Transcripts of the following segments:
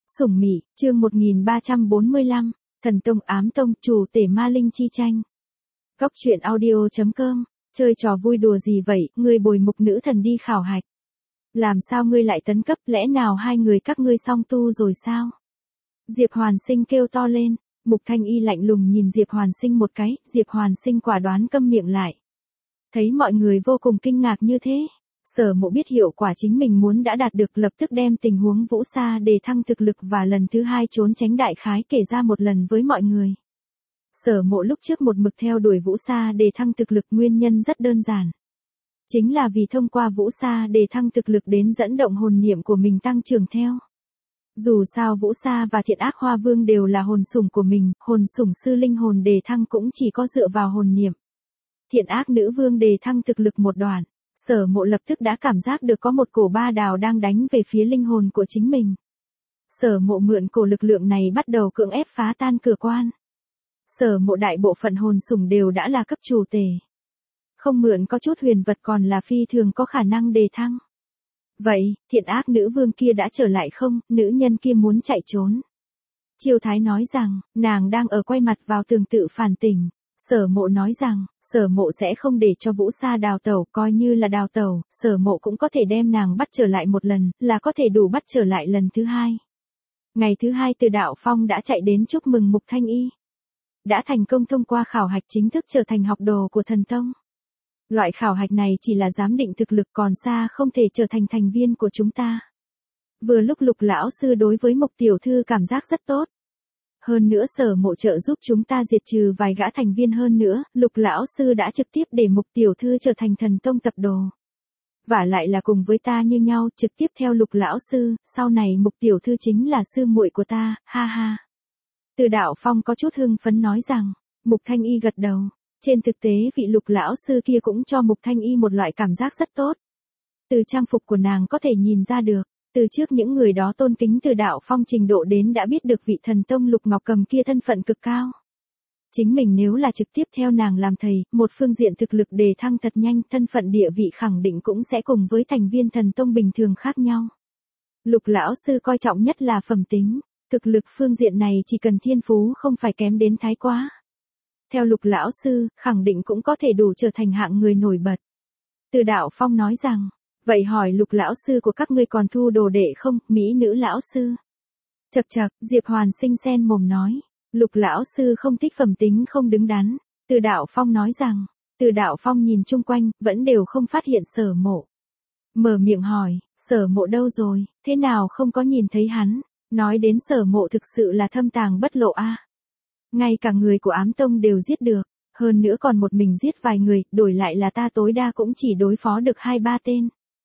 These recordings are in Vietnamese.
Sủng Mị, chương 1345, Thần Tông Ám Tông, chủ tể Ma Linh chi tranh. Góc truyện audio.com, chơi trò vui đùa gì vậy, ngươi bồi mục nữ thần đi khảo hạch. Làm sao ngươi lại tấn cấp, lẽ nào hai người các ngươi song tu rồi sao? Diệp Hoàn Sinh kêu to lên, Mục Thanh Y lạnh lùng nhìn Diệp Hoàn Sinh một cái, Diệp Hoàn Sinh quả đoán câm miệng lại. Thấy mọi người vô cùng kinh ngạc như thế, Sở Mộ biết hiệu quả chính mình muốn đã đạt được, lập tức đem tình huống Vũ Sa đề thăng thực lực và lần thứ hai trốn tránh đại khái kể ra một lần với mọi người. Sở Mộ lúc trước một mực theo đuổi Vũ Sa đề thăng thực lực, nguyên nhân rất đơn giản. Chính là vì thông qua Vũ Sa đề thăng thực lực đến dẫn động hồn niệm của mình tăng trưởng theo. Dù sao Vũ Sa và Thiện Ác Hoa Vương đều là hồn sủng của mình, hồn sủng sư linh hồn đề thăng cũng chỉ có dựa vào hồn niệm. Thiện Ác Nữ Vương đề thăng thực lực một đoạn, Sở Mộ lập tức đã cảm giác được có một cổ ba đào đang đánh về phía linh hồn của chính mình. Sở Mộ mượn cổ lực lượng này bắt đầu cưỡng ép phá tan cửa quan. Sở Mộ đại bộ phận hồn sủng đều đã là cấp chủ tể. Không mượn có chút huyền vật còn là phi thường có khả năng đề thăng. Vậy, Thiện Ác Nữ Vương kia đã trở lại không, nữ nhân kia muốn chạy trốn. Chiêu Thái nói rằng, nàng đang ở quay mặt vào tường tự phản tỉnh. Sở Mộ nói rằng, Sở Mộ sẽ không để cho Vũ Sa đào tẩu, coi như là đào tẩu, Sở Mộ cũng có thể đem nàng bắt trở lại một lần, là có thể đủ bắt trở lại lần thứ hai. Ngày thứ hai Từ Đạo Phong đã chạy đến chúc mừng Mục Thanh Y. Đã thành công thông qua khảo hạch, chính thức trở thành học đồ của Thần Tông. Loại khảo hạch này chỉ là giám định thực lực, còn xa không thể trở thành thành viên của chúng ta. Vừa lúc Lục lão sư đối với Mục tiểu thư cảm giác rất tốt. Hơn nữa Sở Mộ trợ giúp chúng ta diệt trừ vài gã thành viên, hơn nữa, Lục lão sư đã trực tiếp để Mục tiểu thư trở thành Thần Tông tập đồ. Vả lại là cùng với ta như nhau, trực tiếp theo Lục lão sư, sau này Mục tiểu thư chính là sư muội của ta, ha ha. Từ Đạo Phong có chút hưng phấn nói rằng, Mục Thanh Y gật đầu. Trên thực tế vị Lục lão sư kia cũng cho Mục Thanh Y một loại cảm giác rất tốt. Từ trang phục của nàng có thể nhìn ra được, từ trước những người đó tôn kính Từ Đạo Phong trình độ đến đã biết được vị Thần Tông Lục Ngọc Cầm kia thân phận cực cao. Chính mình nếu là trực tiếp theo nàng làm thầy, một phương diện thực lực đề thăng thật nhanh, thân phận địa vị khẳng định cũng sẽ cùng với thành viên Thần Tông bình thường khác nhau. Lục lão sư coi trọng nhất là phẩm tính, thực lực phương diện này chỉ cần thiên phú không phải kém đến thái quá. Theo Lục lão sư, khẳng định cũng có thể đủ trở thành hạng người nổi bật. Từ Đạo Phong nói rằng, vậy hỏi Lục lão sư của các ngươi còn thu đồ đệ không, mỹ nữ lão sư? Chậc chậc, Diệp Hoàn Sinh sen mồm nói, Lục lão sư không thích phẩm tính không đứng đắn. Từ Đạo Phong nói rằng, Từ Đạo Phong nhìn chung quanh, vẫn đều không phát hiện Sở Mộ. Mở miệng hỏi, Sở Mộ đâu rồi, thế nào không có nhìn thấy hắn? Nói đến Sở Mộ thực sự là thâm tàng bất lộ a. Ngay cả người của Ám Tông đều giết được, hơn nữa còn một mình giết vài người, đổi lại là ta tối đa cũng chỉ đối phó được 2-3 tên.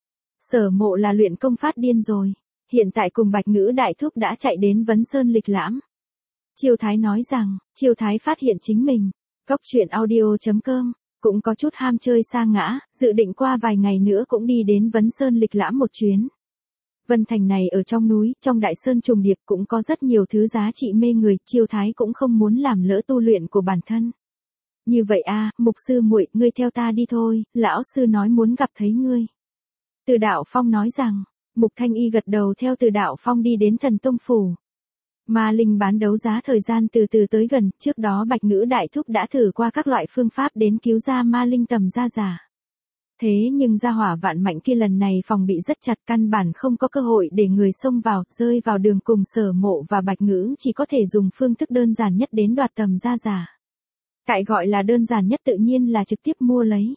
Sở Mộ là luyện công phát điên rồi, hiện tại cùng Bạch Ngữ đại thúc đã chạy đến Vấn Sơn lịch lãm. Chiêu Thái nói rằng, Chiêu Thái phát hiện chính mình, góc truyện audio.com, cũng có chút ham chơi sa ngã, dự định qua vài ngày nữa cũng đi đến Vấn Sơn lịch lãm một chuyến. Vân Thành này ở trong núi, trong đại sơn trùng điệp cũng có rất nhiều thứ giá trị mê người, Chiêu Thái cũng không muốn làm lỡ tu luyện của bản thân. Như vậy a, Mục sư muội, ngươi theo ta đi thôi, lão sư nói muốn gặp thấy ngươi. Từ Đạo Phong nói rằng, Mục Thanh Y gật đầu theo Từ Đạo Phong đi đến Thần Tông phủ. Ma linh bán đấu giá thời gian từ từ tới gần, trước đó Bạch Ngữ đại thúc đã thử qua các loại phương pháp đến cứu ra ma linh tầm gia giả. Thế nhưng gia hỏa vạn mạnh kia lần này phòng bị rất chặt, căn bản không có cơ hội để người xông vào, rơi vào đường cùng Sở Mộ và Bạch Ngữ chỉ có thể dùng phương thức đơn giản nhất đến đoạt tầm gia giả. Cái gọi là đơn giản nhất tự nhiên là trực tiếp mua lấy.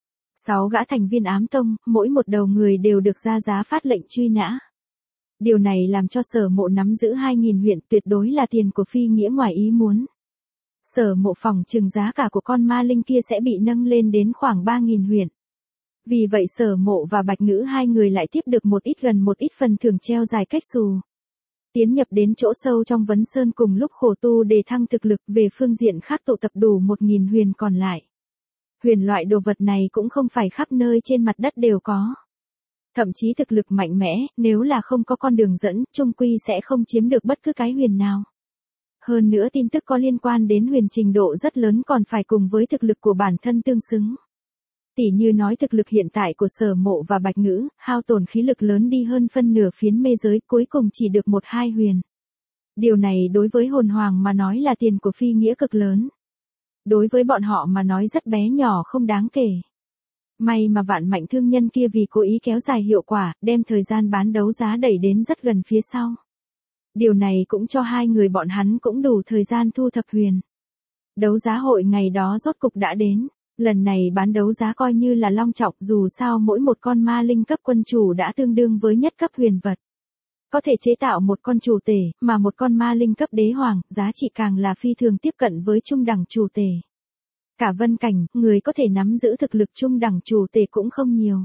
6 gã thành viên Ám Tông, mỗi một đầu người đều được ra giá phát lệnh truy nã. Điều này làm cho Sở Mộ nắm giữ 2.000 huyện, tuyệt đối là tiền của phi nghĩa ngoài ý muốn. Sở Mộ phỏng chừng giá cả của con ma linh kia sẽ bị nâng lên đến khoảng 3.000 huyện. Vì vậy Sở Mộ và Bạch Ngữ hai người lại tiếp được gần một ít phần thưởng treo dài cách xù. Tiến nhập đến chỗ sâu trong Vấn Sơn cùng lúc khổ tu đề thăng thực lực, về phương diện khác tụ tập đủ 1.000 huyền còn lại. Huyền loại đồ vật này cũng không phải khắp nơi trên mặt đất đều có. Thậm chí thực lực mạnh mẽ, nếu là không có con đường dẫn, chung quy sẽ không chiếm được bất cứ cái huyền nào. Hơn nữa tin tức có liên quan đến huyền trình độ rất lớn còn phải cùng với thực lực của bản thân tương xứng. Tỉ như nói thực lực hiện tại của Sở Mộ và Bạch Ngữ, hao tổn khí lực lớn đi hơn phân nửa phiến mê giới, cuối cùng chỉ được 1-2 huyền. Điều này đối với hồn hoàng mà nói là tiền của phi nghĩa cực lớn. Đối với bọn họ mà nói rất bé nhỏ không đáng kể. May mà Vạn Mạnh thương nhân kia vì cố ý kéo dài hiệu quả, đem thời gian bán đấu giá đẩy đến rất gần phía sau. Điều này cũng cho hai người bọn hắn cũng đủ thời gian thu thập huyền. Đấu giá hội ngày đó rốt cục đã đến. Lần này bán đấu giá coi như là long trọng, dù sao mỗi một con ma linh cấp quân chủ đã tương đương với nhất cấp huyền vật. Có thể chế tạo một con chủ tể, mà một con ma linh cấp đế hoàng, giá trị càng là phi thường tiếp cận với trung đẳng chủ tể. Cả Vân Cảnh, người có thể nắm giữ thực lực trung đẳng chủ tể cũng không nhiều.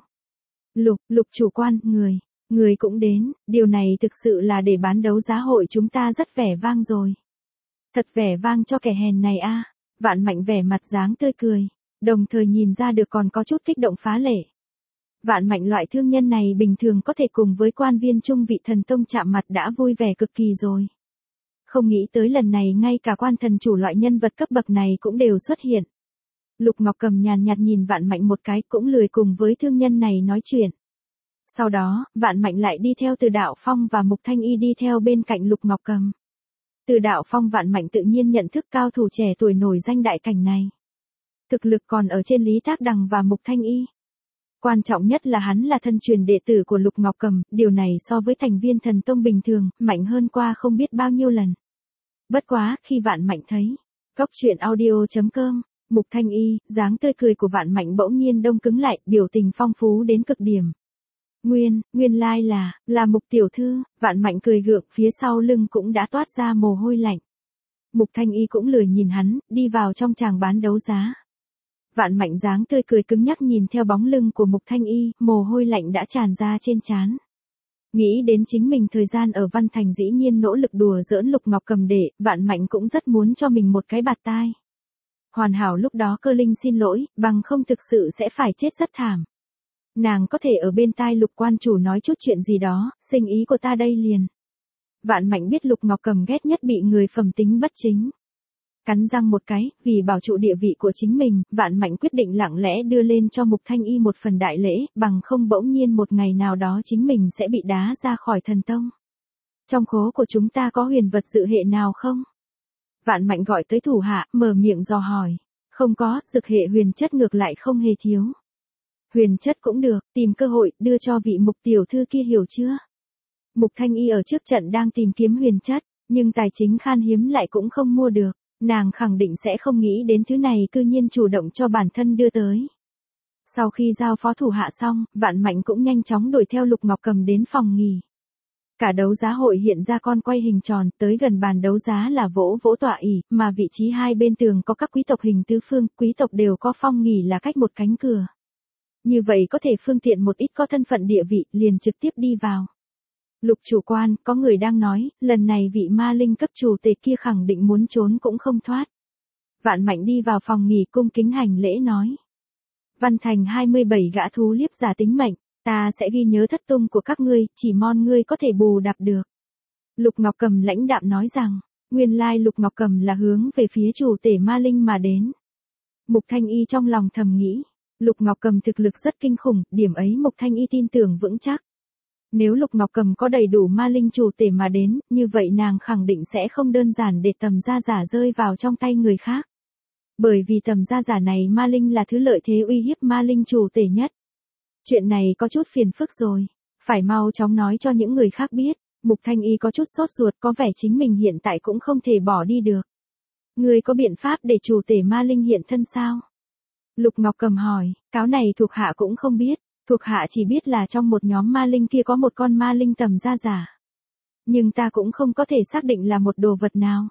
Lục chủ quan, người cũng đến, điều này thực sự là để bán đấu giá hội chúng ta rất vẻ vang rồi. Thật vẻ vang cho kẻ hèn này a. Vạn Mạnh vẻ mặt dáng tươi cười, đồng thời nhìn ra được còn có chút kích động phá lệ. Vạn Mạnh loại thương nhân này bình thường có thể cùng với quan viên trung vị thần tông chạm mặt đã vui vẻ cực kỳ rồi. Không nghĩ tới lần này ngay cả quan thần chủ loại nhân vật cấp bậc này cũng đều xuất hiện. Lục Ngọc Cầm nhàn nhạt nhìn Vạn Mạnh một cái, cũng lười cùng với thương nhân này nói chuyện. Sau đó, Vạn Mạnh lại đi theo Từ Đạo Phong và Mục Thanh Y đi theo bên cạnh Lục Ngọc Cầm. Từ Đạo Phong Vạn Mạnh tự nhiên nhận thức cao thủ trẻ tuổi nổi danh đại cảnh này. Thực lực còn ở trên Lý Tác Đằng và Mục Thanh Y. Quan trọng nhất là hắn là thân truyền đệ tử của Lục Ngọc Cầm, điều này so với thành viên thần tông bình thường, mạnh hơn qua không biết bao nhiêu lần. Bất quá, khi Vạn Mạnh thấy, Goctruyện.audio.com, Mục Thanh Y, dáng tươi cười của Vạn Mạnh bỗng nhiên đông cứng lại, biểu tình phong phú đến cực điểm. Nguyên lai là Mục tiểu thư. Vạn Mạnh cười gượng, phía sau lưng cũng đã toát ra mồ hôi lạnh. Mục Thanh Y cũng lười nhìn hắn, đi vào trong tràng bán đấu giá. Vạn Mạnh dáng tươi cười cứng nhắc nhìn theo bóng lưng của Mục Thanh Y, mồ hôi lạnh đã tràn ra trên trán. Nghĩ đến chính mình thời gian ở Văn Thành dĩ nhiên nỗ lực đùa giỡn Lục Ngọc Cầm để, Vạn Mạnh cũng rất muốn cho mình một cái bạt tai. Hoàn hảo lúc đó Cơ Linh xin lỗi, bằng không thực sự sẽ phải chết rất thảm. Nàng có thể ở bên tai Lục quan chủ nói chút chuyện gì đó, sinh ý của ta đây liền. Vạn Mạnh biết Lục Ngọc Cầm ghét nhất bị người phẩm tính bất chính. Cắn răng một cái, vì bảo trụ địa vị của chính mình, Vạn Mạnh quyết định lặng lẽ đưa lên cho Mục Thanh Y một phần đại lễ, bằng không bỗng nhiên một ngày nào đó chính mình sẽ bị đá ra khỏi thần tông. Trong khố của chúng ta có huyền vật dự hệ nào không? Vạn Mạnh gọi tới thủ hạ, mở miệng dò hỏi. Không có, dược hệ huyền chất ngược lại không hề thiếu. Huyền chất cũng được, tìm cơ hội, đưa cho vị Mục tiểu thư kia hiểu chưa? Mục Thanh Y ở trước trận đang tìm kiếm huyền chất, nhưng tài chính khan hiếm lại cũng không mua được. Nàng khẳng định sẽ không nghĩ đến thứ này cư nhiên chủ động cho bản thân đưa tới. Sau khi giao phó thủ hạ xong, Vạn Mạnh cũng nhanh chóng đuổi theo Lục Ngọc Cầm đến phòng nghỉ. Cả đấu giá hội hiện ra con quay hình tròn, tới gần bàn đấu giá là vỗ tọa ỷ, mà vị trí hai bên tường có các quý tộc hình tứ phương, quý tộc đều có phòng nghỉ là cách một cánh cửa. Như vậy có thể phương tiện một ít có thân phận địa vị, liền trực tiếp đi vào. Lục chủ quan, có người đang nói, lần này vị ma linh cấp chủ tể kia khẳng định muốn trốn cũng không thoát. Vạn Mạnh đi vào phòng nghỉ cung kính hành lễ nói. Văn Thành 27 gã thú liếp giả tính mệnh, ta sẽ ghi nhớ thất tung của các ngươi, chỉ mong ngươi có thể bù đắp được. Lục Ngọc Cầm lãnh đạm nói rằng, nguyên lai Lục Ngọc Cầm là hướng về phía chủ tể ma linh mà đến. Mục Thanh Y trong lòng thầm nghĩ, Lục Ngọc Cầm thực lực rất kinh khủng, điểm ấy Mục Thanh Y tin tưởng vững chắc. Nếu Lục Ngọc Cầm có đầy đủ ma linh chủ tể mà đến, như vậy nàng khẳng định sẽ không đơn giản để tầm gia giả rơi vào trong tay người khác. Bởi vì tầm gia giả này ma linh là thứ lợi thế uy hiếp ma linh chủ tể nhất. Chuyện này có chút phiền phức rồi, phải mau chóng nói cho những người khác biết. Mục Thanh Y có chút sốt ruột, có vẻ chính mình hiện tại cũng không thể bỏ đi được. Người có biện pháp để chủ tể ma linh hiện thân sao? Lục Ngọc Cầm hỏi, cáo này thuộc hạ cũng không biết. Thuộc hạ chỉ biết là trong một nhóm ma linh kia có một con ma linh tầm gia giả. Nhưng ta cũng không có thể xác định là một đồ vật nào.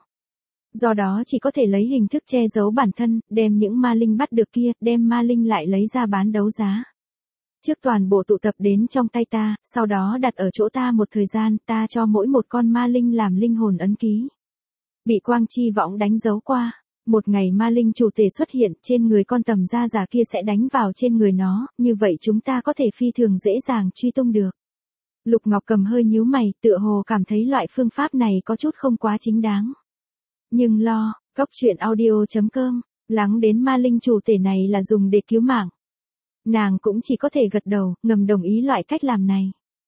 Do đó chỉ có thể lấy hình thức che giấu bản thân, đem những ma linh bắt được kia, đem ma linh lại lấy ra bán đấu giá. Trước toàn bộ tụ tập đến trong tay ta, sau đó đặt ở chỗ ta một thời gian, ta cho mỗi một con ma linh làm linh hồn ấn ký. Bị quang chi võng đánh dấu qua. Một ngày ma linh chủ tể xuất hiện, trên người con tầm gia giả kia sẽ đánh vào trên người nó, như vậy chúng ta có thể phi thường dễ dàng truy tung được. Lục Ngọc Cầm hơi nhíu mày, tựa hồ cảm thấy loại phương pháp này có chút không quá chính đáng. Nhưng lo, Goctruyện.audio.com, lắng đến ma linh chủ tể này là dùng để cứu mạng. Nàng cũng chỉ có thể gật đầu, ngầm đồng ý loại cách làm này.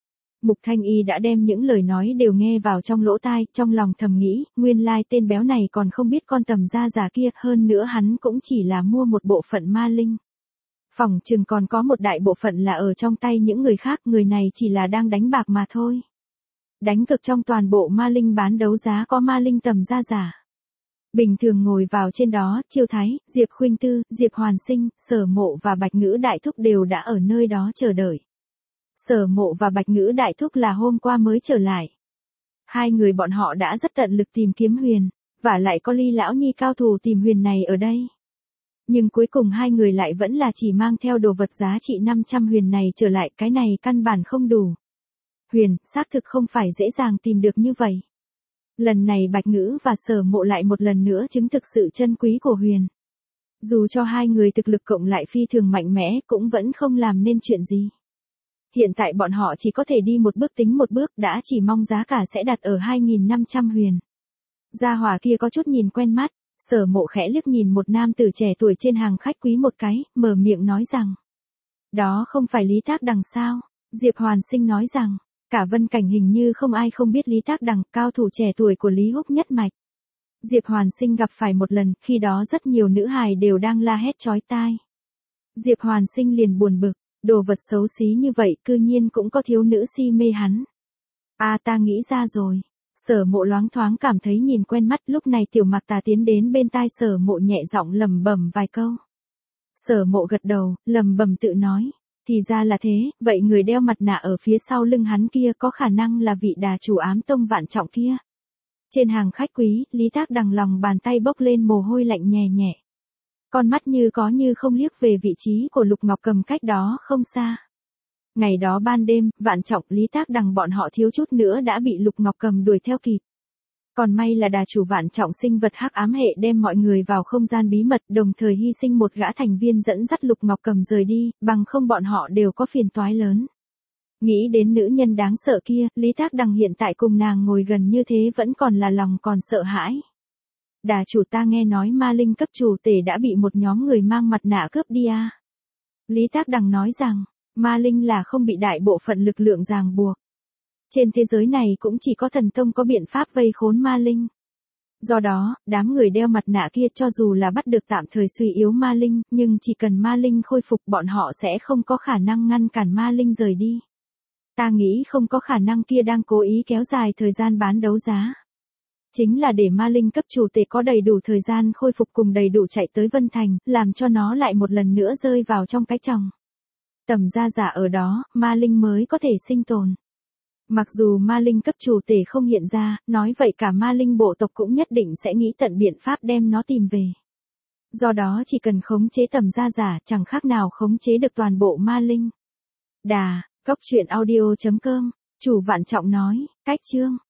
Mục Thanh Y đã đem những lời nói đều nghe vào trong lỗ tai, trong lòng thầm nghĩ, nguyên lai tên béo này còn không biết con Tầm Gia Giả kia, hơn nữa hắn cũng chỉ là mua một bộ phận ma linh. Phỏng chừng còn có một đại bộ phận là ở trong tay những người khác, người này chỉ là đang đánh bạc mà thôi. Đánh cược trong toàn bộ ma linh bán đấu giá có ma linh Tầm Gia Giả. Bình thường ngồi vào trên đó, Chiêu Thái, Diệp Khuynh Tư, Diệp Hoàn Sinh, Sở Mộ và Bạch Ngữ Đại Thúc đều đã ở nơi đó chờ đợi. Sở Mộ và Bạch Ngữ Đại Thúc là hôm qua mới trở lại. Hai người bọn họ đã rất tận lực tìm kiếm Huyền, và lại có Ly lão nhi cao thủ tìm Huyền này ở đây. Nhưng cuối cùng hai người lại vẫn là chỉ mang theo đồ vật giá trị 500 Huyền này trở lại, cái này căn bản không đủ. Huyền, xác thực không phải dễ dàng tìm được như vậy. Lần này Bạch Ngữ và Sở Mộ lại một lần nữa chứng thực sự chân quý của Huyền. Dù cho hai người thực lực cộng lại phi thường mạnh mẽ cũng vẫn không làm nên chuyện gì. Hiện tại bọn họ chỉ có thể đi một bước tính một bước, đã chỉ mong giá cả sẽ đặt ở 2.500 Huyền. Gia hỏa kia có chút nhìn quen mắt, Sở Mộ khẽ liếc nhìn một nam tử trẻ tuổi trên hàng khách quý một cái, mở miệng nói rằng. Đó không phải Lý Thác Đằng sao? Diệp Hoàn Sinh nói rằng, cả Vân Cảnh hình như không ai không biết Lý Thác Đằng, cao thủ trẻ tuổi của Lý Húc nhất mạch. Diệp Hoàn Sinh gặp phải một lần, khi đó rất nhiều nữ hài đều đang la hét chói tai. Diệp Hoàn Sinh liền buồn bực, đồ vật xấu xí như vậy cư nhiên cũng có thiếu nữ si mê hắn. Ta nghĩ ra rồi. Sở Mộ loáng thoáng cảm thấy nhìn quen mắt, lúc này Tiểu Mặc Tà tiến đến bên tai Sở Mộ nhẹ giọng lẩm bẩm vài câu. Sở Mộ gật đầu, lẩm bẩm tự nói. Thì ra là thế, vậy người đeo mặt nạ ở phía sau lưng hắn kia có khả năng là vị đà chủ Ám Tông Vạn Trọng kia. Trên hàng khách quý, Lý Thác Đằng lòng bàn tay bốc lên mồ hôi lạnh nhẹ nhẹ. Con mắt như có như không liếc về vị trí của Lục Ngọc Cầm cách đó không xa. Ngày đó ban đêm, Vạn Trọng, Lý Thác Đằng bọn họ thiếu chút nữa đã bị Lục Ngọc Cầm đuổi theo kịp. Còn may là đà chủ Vạn Trọng sinh vật hắc ám hệ đem mọi người vào không gian bí mật, đồng thời hy sinh một gã thành viên dẫn dắt Lục Ngọc Cầm rời đi, bằng không bọn họ đều có phiền toái lớn. Nghĩ đến nữ nhân đáng sợ kia, Lý Thác Đằng hiện tại cùng nàng ngồi gần như thế vẫn còn là lòng còn sợ hãi. Đà chủ, ta nghe nói ma linh cấp chủ tể đã bị một nhóm người mang mặt nạ cướp đi à. Lý Thác Đằng nói rằng, ma linh là không bị đại bộ phận lực lượng ràng buộc. Trên thế giới này cũng chỉ có thần tông có biện pháp vây khốn ma linh. Do đó, đám người đeo mặt nạ kia cho dù là bắt được tạm thời suy yếu ma linh, nhưng chỉ cần ma linh khôi phục bọn họ sẽ không có khả năng ngăn cản ma linh rời đi. Ta nghĩ không có khả năng kia đang cố ý kéo dài thời gian bán đấu giá. Chính là để ma linh cấp chủ tể có đầy đủ thời gian khôi phục cùng đầy đủ chạy tới Vân Thành, làm cho nó lại một lần nữa rơi vào trong cái chồng. Tầm Gia Giả ở đó, ma linh mới có thể sinh tồn. Mặc dù ma linh cấp chủ tể không hiện ra, nói vậy cả ma linh bộ tộc cũng nhất định sẽ nghĩ tận biện pháp đem nó tìm về. Do đó chỉ cần khống chế Tầm Gia Giả chẳng khác nào khống chế được toàn bộ ma linh. Đà, Cốc Truyện Audio.com, Chủ Vạn Trọng nói, cách chương.